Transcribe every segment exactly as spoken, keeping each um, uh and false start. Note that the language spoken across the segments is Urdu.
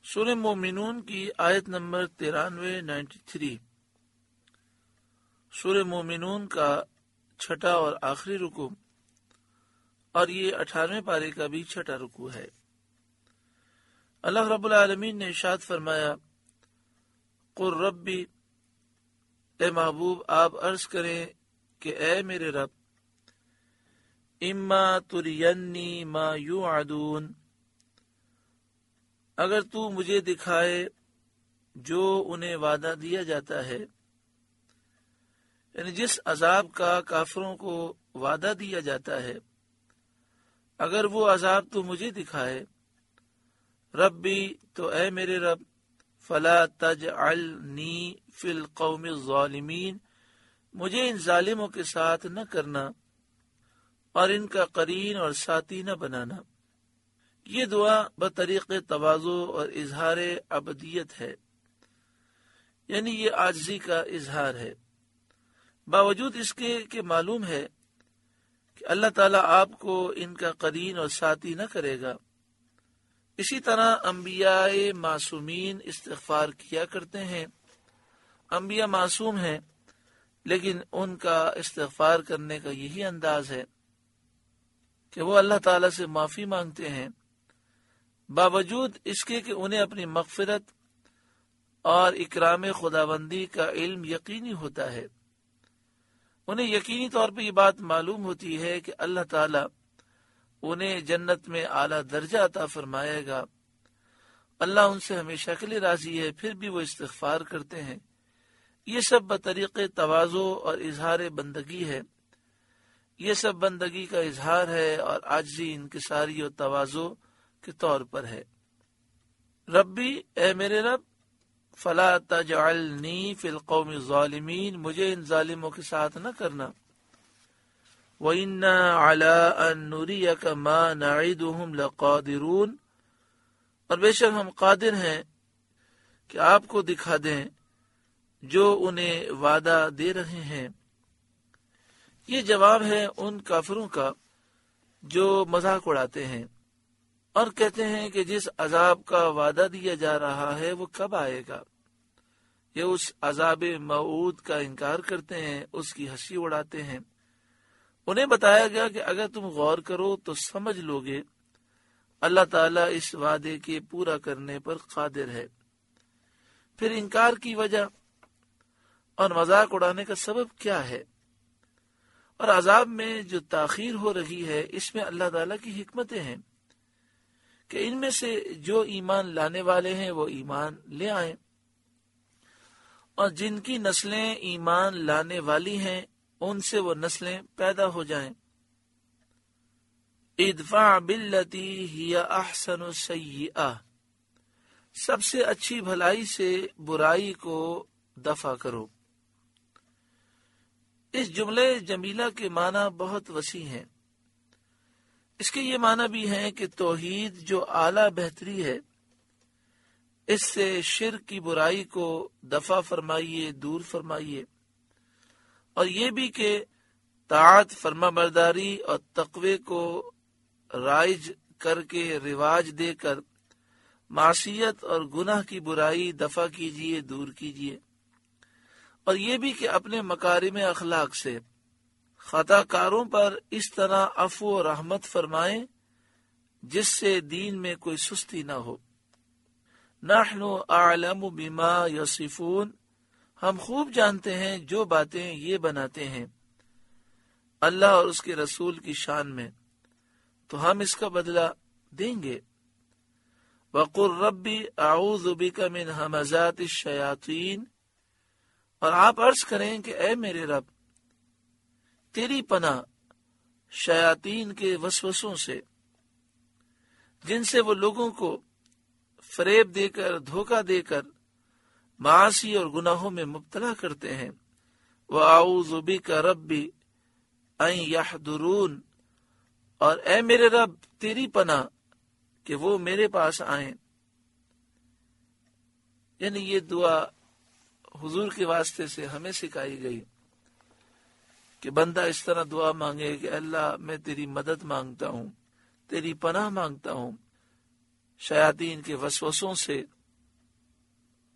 سورہ مومنون کی آیت نمبر ترانوے نائنٹی تھری سورہ مومنون کا چھٹا اور آخری رکوع اور یہ اٹھارہویں پارے کا بھی چھٹا رکوع ہے۔ اللہ رب العالمین نے ارشاد فرمایا، قل ربی، اے محبوب آپ عرض کریں کہ اے میرے رب، اما ترینی ما یوعدون، اگر تو مجھے دکھائے جو انہیں وعدہ دیا جاتا ہے، یعنی جس عذاب کا کافروں کو وعدہ دیا جاتا ہے، اگر وہ عذاب تو مجھے دکھائے، ربی تو اے میرے رب، فلا تجعلنی فی القوم الظالمین، مجھے ان ظالموں کے ساتھ نہ کرنا اور ان کا قرین اور ساتھی نہ بنانا۔ یہ دعا بطریق تواضع اور اظہار عبدیت ہے، یعنی یہ عاجزی کا اظہار ہے، باوجود اس کے کہ معلوم ہے کہ اللہ تعالیٰ آپ کو ان کا قرین اور ساتھی نہ کرے گا۔ اسی طرح انبیاء معصومین استغفار کیا کرتے ہیں، انبیاء معصوم ہیں لیکن ان کا استغفار کرنے کا یہی انداز ہے کہ وہ اللہ تعالیٰ سے معافی مانگتے ہیں، باوجود اس کے کہ انہیں اپنی مغفرت اور اکرام خداوندی کا علم یقینی ہوتا ہے۔ انہیں یقینی طور پہ یہ بات معلوم ہوتی ہے کہ اللہ تعالیٰ انہیں جنت میں اعلیٰ درجہ عطا فرمائے گا، اللہ ان سے ہمیشہ کے لیے راضی ہے، پھر بھی وہ استغفار کرتے ہیں۔ یہ سب بطریق تواضع اور اظہار بندگی ہے، یہ سب بندگی کا اظہار ہے اور عاجزی، انکساری اور تواضع کے طور پر ہے۔ ربی، اے میرے رب، فلا تجعلنی فی القوم الظالمین، مجھے ان ظالموں کے ساتھ نہ کرنا۔ وَإِنَّا عَلَىٰ أَن نُّرِيَكَ مَا نَعِدُهُمْ لَقَادِرُونَ، اور بے شک ہم قادر ہیں کہ آپ کو دکھا دیں جو انہیں وعدہ دے رہے ہیں۔ یہ جواب ہے ان کافروں کا جو مذاق اڑاتے ہیں اور کہتے ہیں کہ جس عذاب کا وعدہ دیا جا رہا ہے وہ کب آئے گا۔ یہ اس عذاب موعود کا انکار کرتے ہیں، اس کی ہنسی اڑاتے ہیں۔ انہیں بتایا گیا کہ اگر تم غور کرو تو سمجھ لوگے اللہ تعالیٰ اس وعدے کے پورا کرنے پر قادر ہے۔ پھر انکار کی وجہ اور مذاق اڑانے کا سبب کیا ہے، اور عذاب میں جو تاخیر ہو رہی ہے اس میں اللہ تعالیٰ کی حکمتیں ہیں کہ ان میں سے جو ایمان لانے والے ہیں وہ ایمان لے آئیں، اور جن کی نسلیں ایمان لانے والی ہیں ان سے وہ نسلیں پیدا ہو جائیں۔ ادفع باللتی ہی احسن السیئہ، سب سے اچھی بھلائی سے برائی کو دفع کرو۔ اس جملے جمیلہ کے معنی بہت وسیع ہیں۔ اس کے یہ معنی بھی ہیں کہ توحید جو اعلیٰ بہتری ہے، اس سے شرک کی برائی کو دفع فرمائیے، دور فرمائیے، اور یہ بھی کہ طاعت، فرما برداری اور تقوی کو رائج کر کے، رواج دے کر معصیت اور گناہ کی برائی دفع کیجیے، دور کیجیے، اور یہ بھی کہ اپنے مکارم اخلاق سے خطا کاروں پر اس طرح عفو و رحمت فرمائیں جس سے دین میں کوئی سستی نہ ہو۔ نحن اعلم بما یصفون، ہم خوب جانتے ہیں جو باتیں یہ بناتے ہیں اللہ اور اس کے رسول کی شان میں، تو ہم اس کا بدلہ دیں گے۔ وقل ربی اعوذ بک من ہمزات الشیاطین، اور آپ عرض کریں کہ اے میرے رب، تیری پناہ شیاطین کے وسوسوں سے، جن سے وہ لوگوں کو فریب دے کر، دھوکہ دے کر معاصی اور گناہوں میں مبتلا کرتے ہیں۔ وَأَعُوذُ بِكَ رَبِّ أَن يَحْضُرُونَ، اور اے میرے رب تیری پناہ کہ وہ میرے پاس آئیں۔ یعنی یہ دعا حضور کے واسطے سے ہمیں سکھائی گئی کہ بندہ اس طرح دعا مانگے کہ اللہ میں تیری مدد مانگتا ہوں، تیری پناہ مانگتا ہوں شیاطین کے وسوسوں سے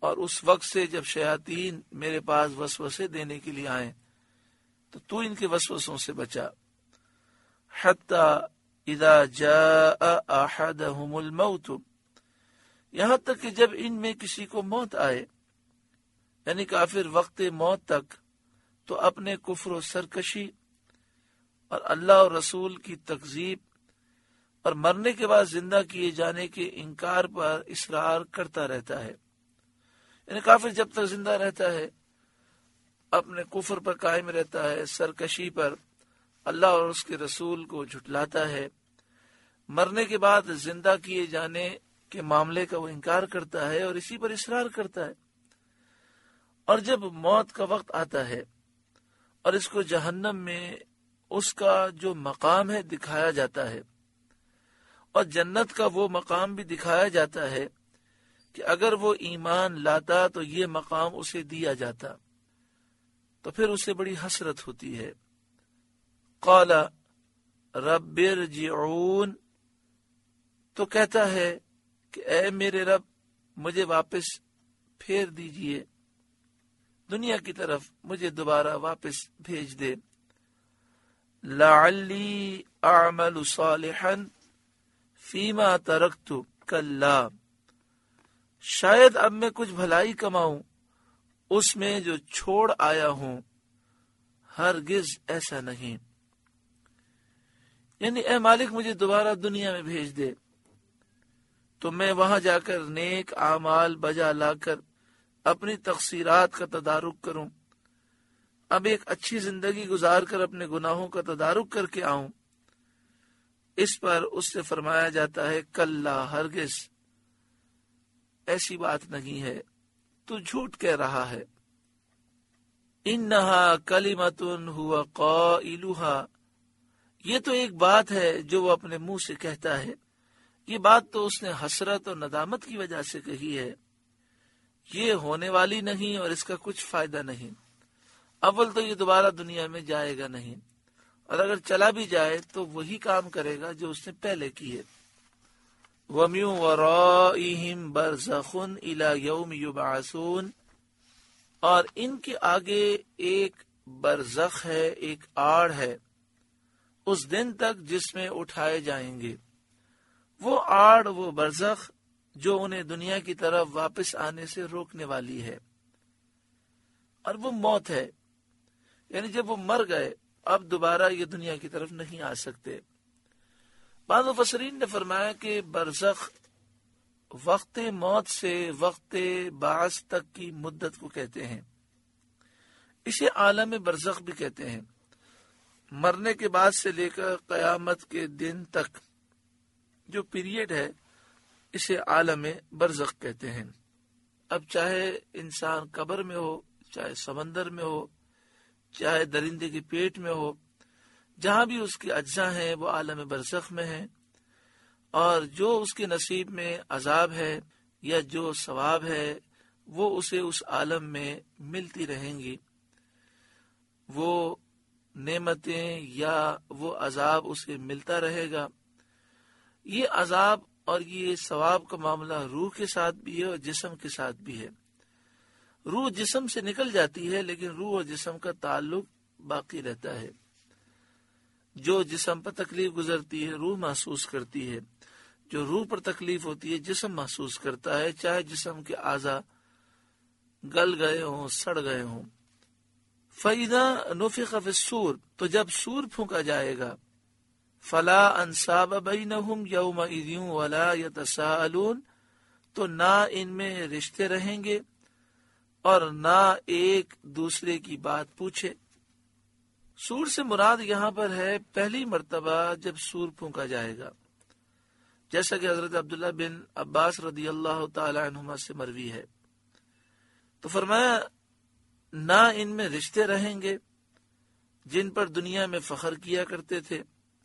اور اس وقت سے جب شیاطین میرے پاس وسوسے دینے کے لیے آئیں تو تو ان کے وسوسوں سے بچا. حتی اذا جاء احدهم الموت، یہاں تک کہ جب ان میں کسی کو موت آئے، یعنی کافر وقت موت تک تو اپنے کفر و سرکشی اور اللہ اور رسول کی تکذیب اور مرنے کے بعد زندہ کیے جانے کے انکار پر اصرار کرتا رہتا ہے. یعنی کافر جب تک زندہ رہتا ہے اپنے کفر پر قائم رہتا ہے، سرکشی پر، اللہ اور اس کے رسول کو جھٹلاتا ہے، مرنے کے بعد زندہ کیے جانے کے معاملے کا وہ انکار کرتا ہے اور اسی پر اصرار کرتا ہے. اور جب موت کا وقت آتا ہے اور اس کو جہنم میں اس کا جو مقام ہے دکھایا جاتا ہے اور جنت کا وہ مقام بھی دکھایا جاتا ہے کہ اگر وہ ایمان لاتا تو یہ مقام اسے دیا جاتا، تو پھر اسے بڑی حسرت ہوتی ہے. قال رب ارجعون، تو کہتا ہے کہ اے میرے رب مجھے واپس پھیر دیجئے، دنیا کی طرف مجھے دوبارہ واپس بھیج دے. لعلی اعمل صالحا فیما ترکت کلا، شاید اب میں کچھ بھلائی کماؤں اس میں جو چھوڑ آیا ہوں، ہرگز ایسا نہیں. یعنی اے مالک مجھے دوبارہ دنیا میں بھیج دے تو میں وہاں جا کر نیک اعمال بجا لا کر اپنی تقصیرات کا تدارک کروں، اب ایک اچھی زندگی گزار کر اپنے گناہوں کا تدارک کر کے آؤں. اس پر اس سے فرمایا جاتا ہے کلا، ہرگز ایسی بات نہیں ہے، تو جھوٹ کہہ رہا ہے. انہا کلمۃ ہوا قائلھا، یہ تو ایک بات ہے جو وہ اپنے منہ سے کہتا ہے، یہ بات تو اس نے حسرت اور ندامت کی وجہ سے کہی ہے، یہ ہونے والی نہیں اور اس کا کچھ فائدہ نہیں. اول تو یہ دوبارہ دنیا میں جائے گا نہیں، اور اگر چلا بھی جائے تو وہی کام کرے گا جو اس نے پہلے کیے. وَمِن وَرَائِهِمْ بَرْزَخٌ إِلَى يَوْمِ يُبْعَثُونَ، اور ان کے آگے ایک برزخ ہے، ایک آڑ ہے اس دن تک جس میں اٹھائے جائیں گے. وہ آڑ، وہ برزخ جو انہیں دنیا کی طرف واپس آنے سے روکنے والی ہے، اور وہ موت ہے. یعنی جب وہ مر گئے اب دوبارہ یہ دنیا کی طرف نہیں آ سکتے. بعض مفسرین نے فرمایا کہ برزخ وقت موت سے وقت بعث تک کی مدت کو کہتے ہیں، اسے عالم برزخ بھی کہتے ہیں. مرنے کے بعد سے لے کر قیامت کے دن تک جو پیریڈ ہے اسے عالم برزخ کہتے ہیں. اب چاہے انسان قبر میں ہو، چاہے سمندر میں ہو، چاہے درندے کے پیٹ میں ہو، جہاں بھی اس کے اجزاء ہیں وہ عالم برزخ میں ہیں، اور جو اس کے نصیب میں عذاب ہے یا جو ثواب ہے وہ اسے اس عالم میں ملتی رہیں گی. وہ نعمتیں یا وہ عذاب اسے ملتا رہے گا. یہ عذاب اور یہ ثواب کا معاملہ روح کے ساتھ بھی ہے اور جسم کے ساتھ بھی ہے. روح جسم سے نکل جاتی ہے لیکن روح اور جسم کا تعلق باقی رہتا ہے. جو جسم پر تکلیف گزرتی ہے روح محسوس کرتی ہے، جو روح پر تکلیف ہوتی ہے جسم محسوس کرتا ہے، چاہے جسم کے اعضاء گل گئے ہوں، سڑ گئے ہوں. فَإِذَا نُفِخَ فِي الصُّورِ، تو جب سور پھونکا جائے گا، فَلَا أَنْسَابَ بَيْنَهُمْ يَوْمَئِذٍ وَلَا يَتَسَاءَلُونَ، تو نہ ان میں رشتے رہیں گے اور نہ ایک دوسرے کی بات پوچھے. سور سے مراد یہاں پر ہے پہلی مرتبہ جب سور پھونکا جائے گا، جیسا کہ حضرت عبداللہ بن عباس رضی اللہ تعالی عنہما سے مروی ہے. تو فرمایا نہ ان میں رشتے رہیں گے جن پر دنیا میں فخر کیا کرتے تھے،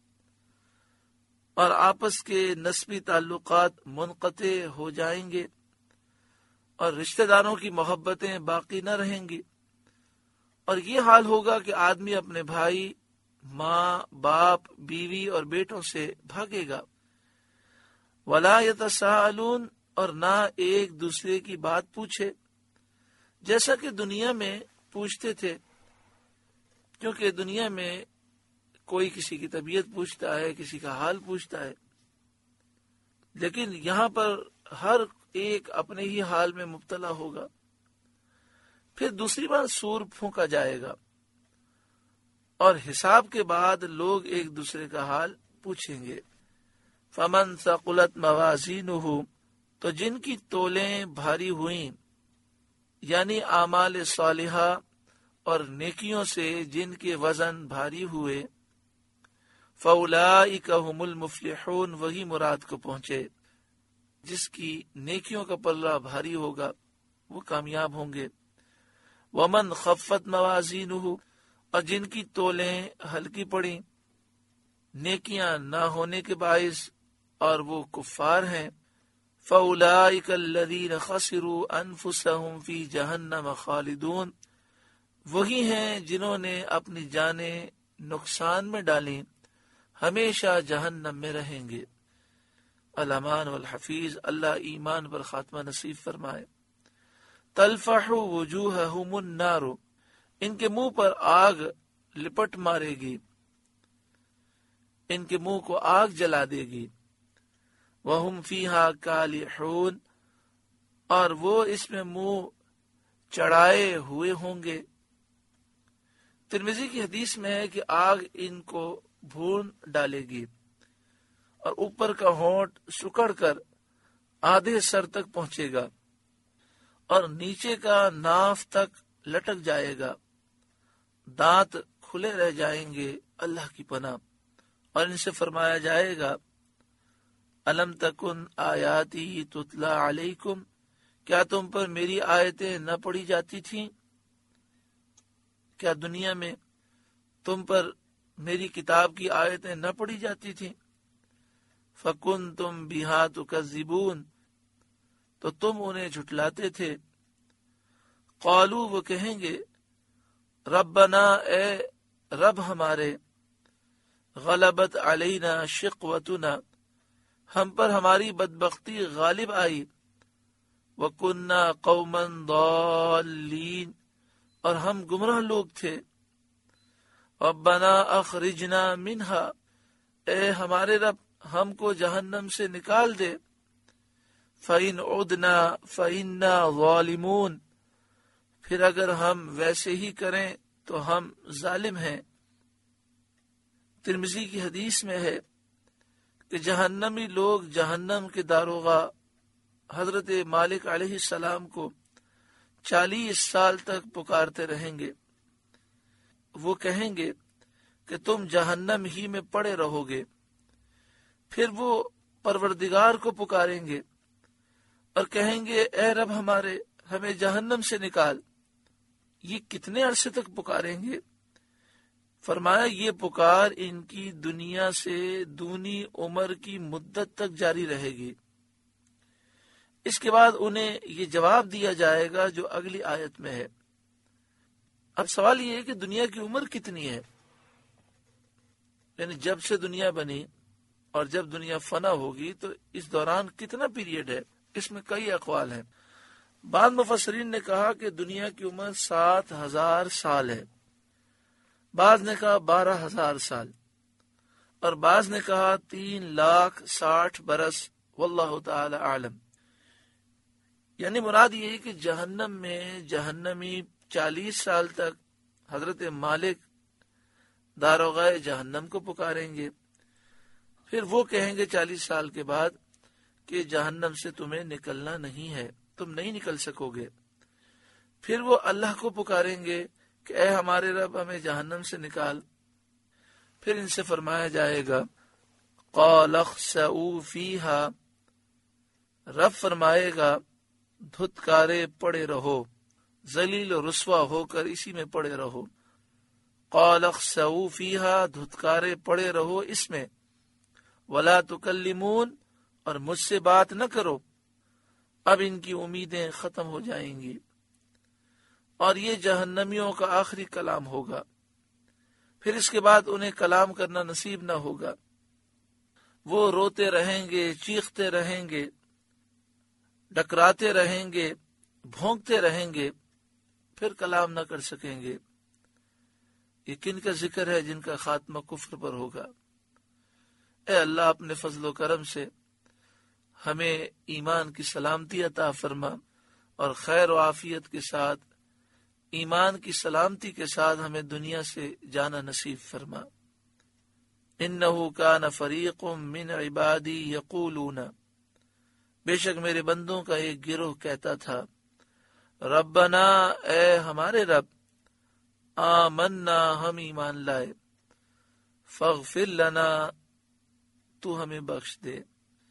اور آپس کے نسبی تعلقات منقطع ہو جائیں گے، اور رشتہ داروں کی محبتیں باقی نہ رہیں گی. اور یہ حال ہوگا کہ آدمی اپنے بھائی، ماں، باپ، بیوی اور بیٹوں سے بھاگے گا. وَلَا يَتَسَاءَلُونَ، اور نہ ایک دوسرے کی بات پوچھے. جیسا کہ دنیا میں پوچھتے تھے، کیونکہ دنیا میں کوئی کسی کی طبیعت پوچھتا ہے، کسی کا حال پوچھتا ہے، لیکن یہاں پر ہر ایک اپنے ہی حال میں مبتلا ہوگا۔ پھر دوسری بار سور پھونکا جائے گا اور حساب کے بعد لوگ ایک دوسرے کا حال پوچھیں گے۔ فمن ثقلت موازینہ، تو جن کی تولیں بھاری ہوئیں، یعنی اعمال صالحہ اور نیکیوں سے جن کے وزن بھاری ہوئے، فاولئک هم المفلحون، وہی مراد کو پہنچے۔ جس کی نیکیوں کا پلہ بھاری ہوگا وہ کامیاب ہوں گے۔ ومن خفت موازینہ، اور جن کی تولیں ہلکی پڑیں نیکیاں نہ ہونے کے باعث اور وہ کفار ہیں، فاولئک الذین خسروا انفسهم فی جہنم خالدون، وہی ہیں جنہوں نے اپنی جانیں نقصان میں ڈالیں، ہمیشہ جہنم میں رہیں گے۔ الامان والحفیظ، اللہ ایمان پر خاتمہ نصیب فرمائے۔ تلفح وجوہہم النار، ان کے منہ پر آگ لپٹ مارے گی، ان کے منہ کو آگ جلا دے گی۔ وہم فیہا کالحون، اور وہ اس میں منہ چڑھائے ہوئے ہوں گے۔ ترمذی کی حدیث میں ہے کہ آگ ان کو بھون ڈالے گی اور اوپر کا ہونٹ سکڑ کر آدھے سر تک پہنچے گا اور نیچے کا ناف تک لٹک جائے گا، دانت کھلے رہ جائیں گے، اللہ کی پناہ۔ اور ان سے فرمایا جائے گا، الم تکن آیاتی تتلا علیکم، کیا تم پر میری آیتیں نہ پڑھی جاتی تھیں؟ کیا دنیا میں تم پر میری کتاب کی آیتیں نہ پڑھی جاتی تھیں؟ فکنتم بہا تکذبون، تو تم انہیں جھٹلاتے تھے۔ قالو، وہ کہیں گے، ربنا، اے رب ہمارے، غلبت علینا شقوتنا، ہم پر ہماری بدبختی غالب آئی، وکننا قوما ضالین، اور ہم گمراہ لوگ تھے۔ ربنا اخرجنا منہا، اے ہمارے رب ہم کو جہنم سے نکال دے۔ فإن عدنا فإنا ظالمون، پھر اگر ہم ویسے ہی کریں تو ہم ظالم ہیں۔ ترمذی کی حدیث میں ہے کہ جہنمی لوگ جہنم کے داروغہ حضرت مالک علیہ السلام کو چالیس سال تک پکارتے رہیں گے۔ وہ کہیں گے کہ تم جہنم ہی میں پڑے رہو گے۔ پھر وہ پروردگار کو پکاریں گے اور کہیں گے، اے رب ہمارے، ہمیں جہنم سے نکال۔ یہ کتنے عرصے تک پکاریں گے؟ فرمایا، یہ پکار ان کی دنیا سے دونی عمر کی مدت تک جاری رہے گی۔ اس کے بعد انہیں یہ جواب دیا جائے گا جو اگلی آیت میں ہے۔ اب سوال یہ ہے کہ دنیا کی عمر کتنی ہے، یعنی جب سے دنیا بنی اور جب دنیا فنا ہوگی تو اس دوران کتنا پیریڈ ہے؟ اس میں کئی اقوال ہیں۔ بعض مفسرین نے کہا کہ دنیا کی عمر سات ہزار سال ہے، بعض نے کہا بارہ ہزار سال، اور بعض نے کہا تین لاکھ ساٹھ برس، واللہ تعالی عالم۔ یعنی مراد یہ ہے کہ جہنم میں جہنمی چالیس سال تک حضرت مالک داروغہ جہنم کو پکاریں گے، پھر وہ کہیں گے چالیس سال کے بعد کہ جہنم سے تمہیں نکلنا نہیں ہے، تم نہیں نکل سکو گے۔ پھر وہ اللہ کو پکاریں گے کہ اے ہمارے رب ہمیں جہنم سے نکال۔ پھر ان سے فرمایا جائے گا، قال اخسئوا فیہا، رب فرمائے گا دھتکارے پڑے رہو، ذلیل و رسوا ہو کر اسی میں پڑے رہو۔ قال اخسئوا فیہا، دھتکارے پڑے رہو اس میں، ولا تکلمون، اور مجھ سے بات نہ کرو۔ اب ان کی امیدیں ختم ہو جائیں گی اور یہ جہنمیوں کا آخری کلام ہوگا۔ پھر اس کے بعد انہیں کلام کرنا نصیب نہ ہوگا، وہ روتے رہیں گے، چیختے رہیں گے، ڈکراتے رہیں گے، بھونکتے رہیں گے، پھر کلام نہ کر سکیں گے۔ یہ کن کا ذکر ہے جن کا خاتمہ کفر پر ہوگا؟ اے اللہ اپنے فضل و کرم سے ہمیں ایمان کی سلامتی عطا فرما اور خیر و عافیت کے ساتھ ایمان کی سلامتی کے ساتھ ہمیں دنیا سے جانا نصیب فرما۔ انہ کان فریق من عبادی یقولون، بے شک میرے بندوں کا ایک گروہ کہتا تھا، ربنا، اے ہمارے رب، آمنا، ہم ایمان لائے، فاغفر لنا، تو ہمیں بخش دے،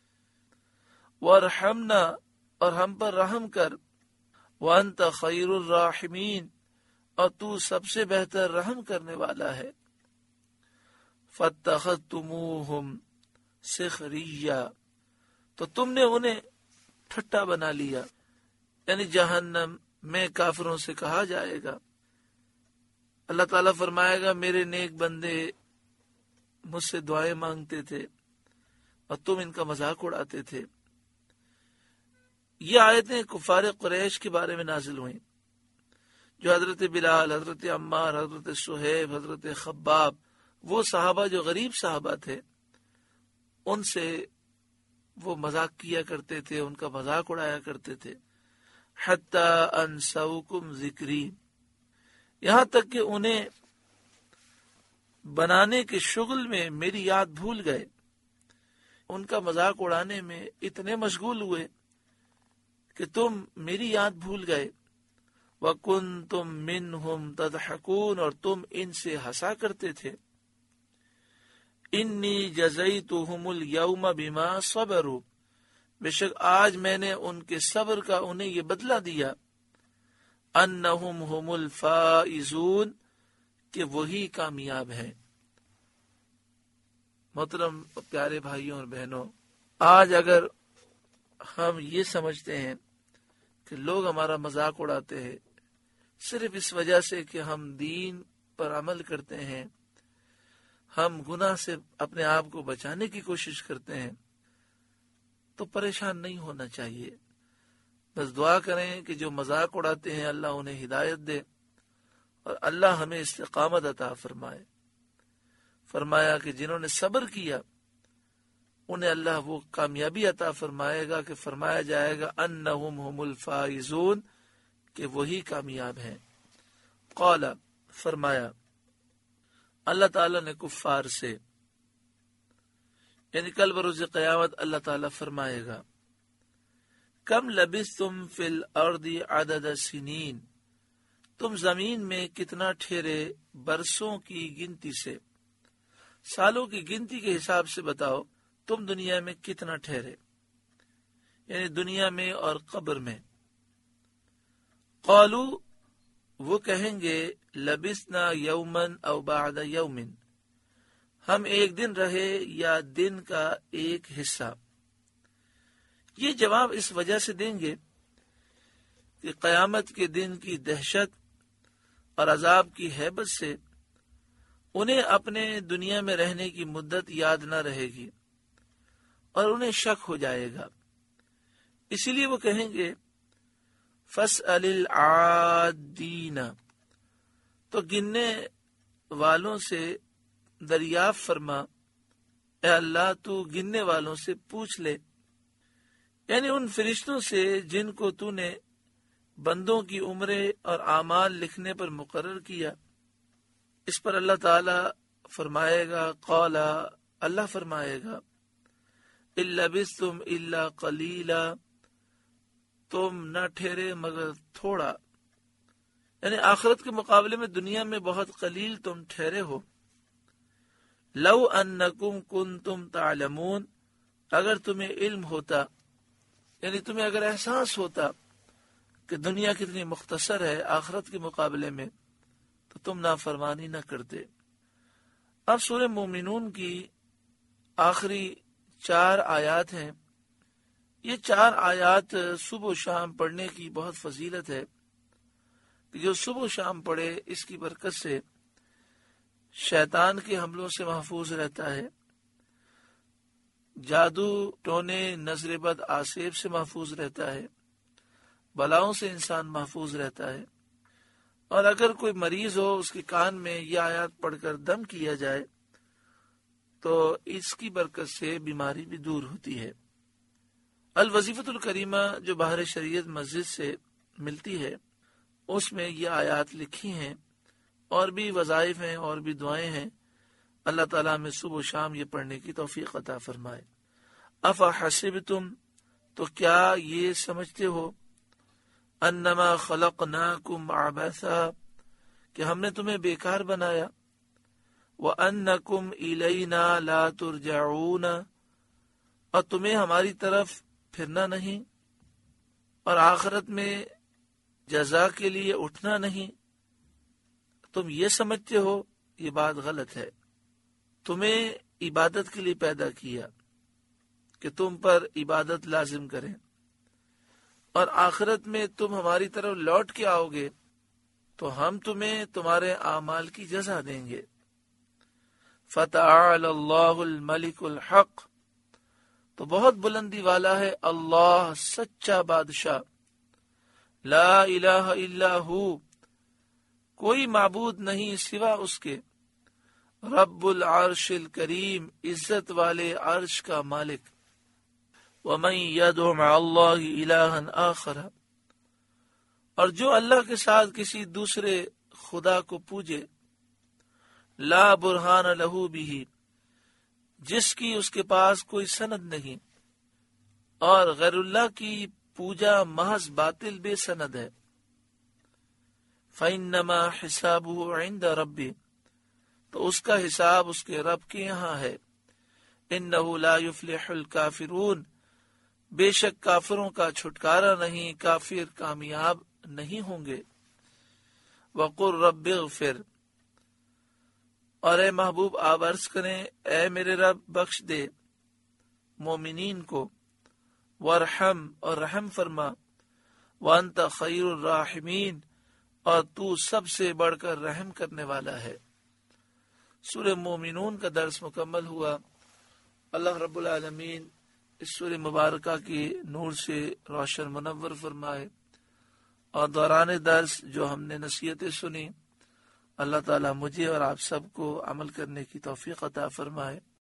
وارحمنا، اور ہم پر رحم کر، وانت خیر الراحمین، اور تو سب سے بہتر رحم کرنے والا ہے۔ فاتخذتموہم سخریہ، تو تم نے انہیں ٹھٹا بنا لیا، یعنی جہنم میں کافروں سے کہا جائے گا، اللہ تعالیٰ فرمائے گا میرے نیک بندے مجھ سے دعائیں مانگتے تھے اور تم ان کا مذاق اڑاتے تھے۔ یہ آیتیں کفار قریش کے بارے میں نازل ہوئیں، جو حضرت بلال، حضرت عمار، حضرت صہیب، حضرت خباب، وہ صحابہ جو غریب صحابہ تھے، ان سے وہ مذاق کیا کرتے تھے، ان کا مذاق اڑایا کرتے تھے۔ حتی انسوکم ذکری، یہاں تک کہ انہیں بنانے کے شغل میں میری یاد بھول گئے، ان کا مذاق اڑانے میں اتنے مشغول ہوئے کہ تم میری یاد بھول گئے۔ وَكُنْتُمْ مِنْهُمْ تَضْحَكُونَ، اور تم ان سے ہنسا کرتے تھے۔ انی جزیتہم اليوم بما صبروا، بے شک آج میں نے ان کے صبر کا انہیں یہ بدلہ دیا، انہم ہم الفائزون، کہ وہی کامیاب ہیں۔ محترم پیارے بھائیوں اور بہنوں، آج اگر ہم یہ سمجھتے ہیں کہ لوگ ہمارا مذاق اڑاتے ہیں صرف اس وجہ سے کہ ہم دین پر عمل کرتے ہیں، ہم گناہ سے اپنے آپ کو بچانے کی کوشش کرتے ہیں، تو پریشان نہیں ہونا چاہیے۔ بس دعا کریں کہ جو مذاق اڑاتے ہیں اللہ انہیں ہدایت دے اور اللہ ہمیں استقامت عطا فرمائے۔ فرمایا کہ جنہوں نے صبر کیا انہیں اللہ وہ کامیابی عطا فرمائے گا کہ فرمایا جائے گا انہم ہم الفائزون، کہ وہی کامیاب ہیں۔ قال، فرمایا اللہ تعالیٰ نے کفار سے، یعنی کل بروز قیامت اللہ تعالیٰ فرمائے گا، کم لبثتم فی الارض عدد سنین، تم زمین میں کتنا ٹھہرے برسوں کی گنتی سے، سالوں کی گنتی کے حساب سے بتاؤ تم دنیا میں کتنا ٹھہرے، یعنی دنیا میں اور قبر میں۔ قالو، وہ کہیں گے، لبثنا یومن او بعد یومن، ہم ایک دن رہے یا دن کا ایک حصہ۔ یہ جواب اس وجہ سے دیں گے کہ قیامت کے دن کی دہشت اور عذاب کی ہیبت سے انہیں اپنے دنیا میں رہنے کی مدت یاد نہ رہے گی اور انہیں شک ہو جائے گا، اسی لیے وہ کہیں گے فَاسْأَلِ الْعَادِّينَ، تو گننے والوں سے دریافت فرما، اے اللہ تو گننے والوں سے پوچھ لے، یعنی ان فرشتوں سے جن کو تو نے بندوں کی عمریں اور اعمال لکھنے پر مقرر کیا۔ اس پر اللہ تعالی فرمائے گا، قال، اللہ فرمائے گا، إِن لَبِثْتُمْ إِلَّا قَلِيلًا، تم نہ ٹھہرے مگر تھوڑا، یعنی آخرت کے مقابلے میں دنیا میں بہت قلیل تم ٹھہرے ہو۔ لو انکم کنتم تعلمون، اگر تمہیں علم ہوتا، یعنی تمہیں اگر احساس ہوتا کہ دنیا کتنی مختصر ہے آخرت کے مقابلے میں، تو تم نافرمانی نہ کرتے۔ اب سورہ مومنون کی آخری چار آیات ہیں، یہ چار آیات صبح و شام پڑھنے کی بہت فضیلت ہے، کہ جو صبح و شام پڑھے اس کی برکت سے شیطان کے حملوں سے محفوظ رہتا ہے، جادو ٹونے نظر بد آسیب سے محفوظ رہتا ہے، بلاؤں سے انسان محفوظ رہتا ہے، اور اگر کوئی مریض ہو اس کے کان میں یہ آیات پڑھ کر دم کیا جائے تو اس کی برکت سے بیماری بھی دور ہوتی ہے۔ الوظیفۃ الکریمہ جو باہر شریعت مسجد سے ملتی ہے اس میں یہ آیات لکھی ہیں، اور بھی وظائف ہیں اور بھی دعائیں ہیں۔ اللہ تعالیٰ میں صبح و شام یہ پڑھنے کی توفیق عطا فرمائے۔ افحسبتم، تو کیا یہ سمجھتے ہو، انما خلقناکم عبثا، کہ ہم نے تمہیں بیکار بنایا، وانکم الینا لا ترجعون، اور تمہیں ہماری طرف پھرنا نہیں اور آخرت میں جزا کے لیے اٹھنا نہیں، تم یہ سمجھتے ہو، یہ بات غلط ہے۔ تمہیں عبادت کے لیے پیدا کیا کہ تم پر عبادت لازم کریں، اور آخرت میں تم ہماری طرف لوٹ کے آؤ گے تو ہم تمہیں تمہارے اعمال کی جزا دیں گے۔ فتعالی اللہ الملک الحق، تو بہت بلندی والا ہے اللہ سچا بادشاہ، لا الہ الا ہو، کوئی معبود نہیں سوا اس کے، رب العرش الکریم، عزت والے عرش کا مالک، ومن يدع مع اللہ الہا آخر، اور جو اللہ کے ساتھ کسی دوسرے خدا کو پوجے، لا برہان لہ بھی، جس کی اس کے پاس کوئی سند نہیں، اور غیر اللہ کی پوجا محض باطل بے سند ہے، فإنما حسابه عند ربی، تو اس کا حساب اس کے رب کے یہاں ہے، انہ لا یفلح الکافرون، بے شک کافروں کا چھٹکارا نہیں، کافر کامیاب نہیں ہوں گے۔ وقل رب اغفر، اور اے محبوب آپ عرض کریں، اے میرے رب بخش دے مومنین کو، ورحم، اور رحم فرما، وانت خیر الراحمین، اور تو سب سے بڑھ کر رحم کرنے والا ہے۔ سورہ مومنون کا درس مکمل ہوا۔ اللہ رب العالمین اس سورہ مبارکہ کی نور سے روشن منور فرمائے، اور دوران درس جو ہم نے نصیحتیں سنی، اللہ تعالیٰ مجھے اور آپ سب کو عمل کرنے کی توفیق عطا فرمائے۔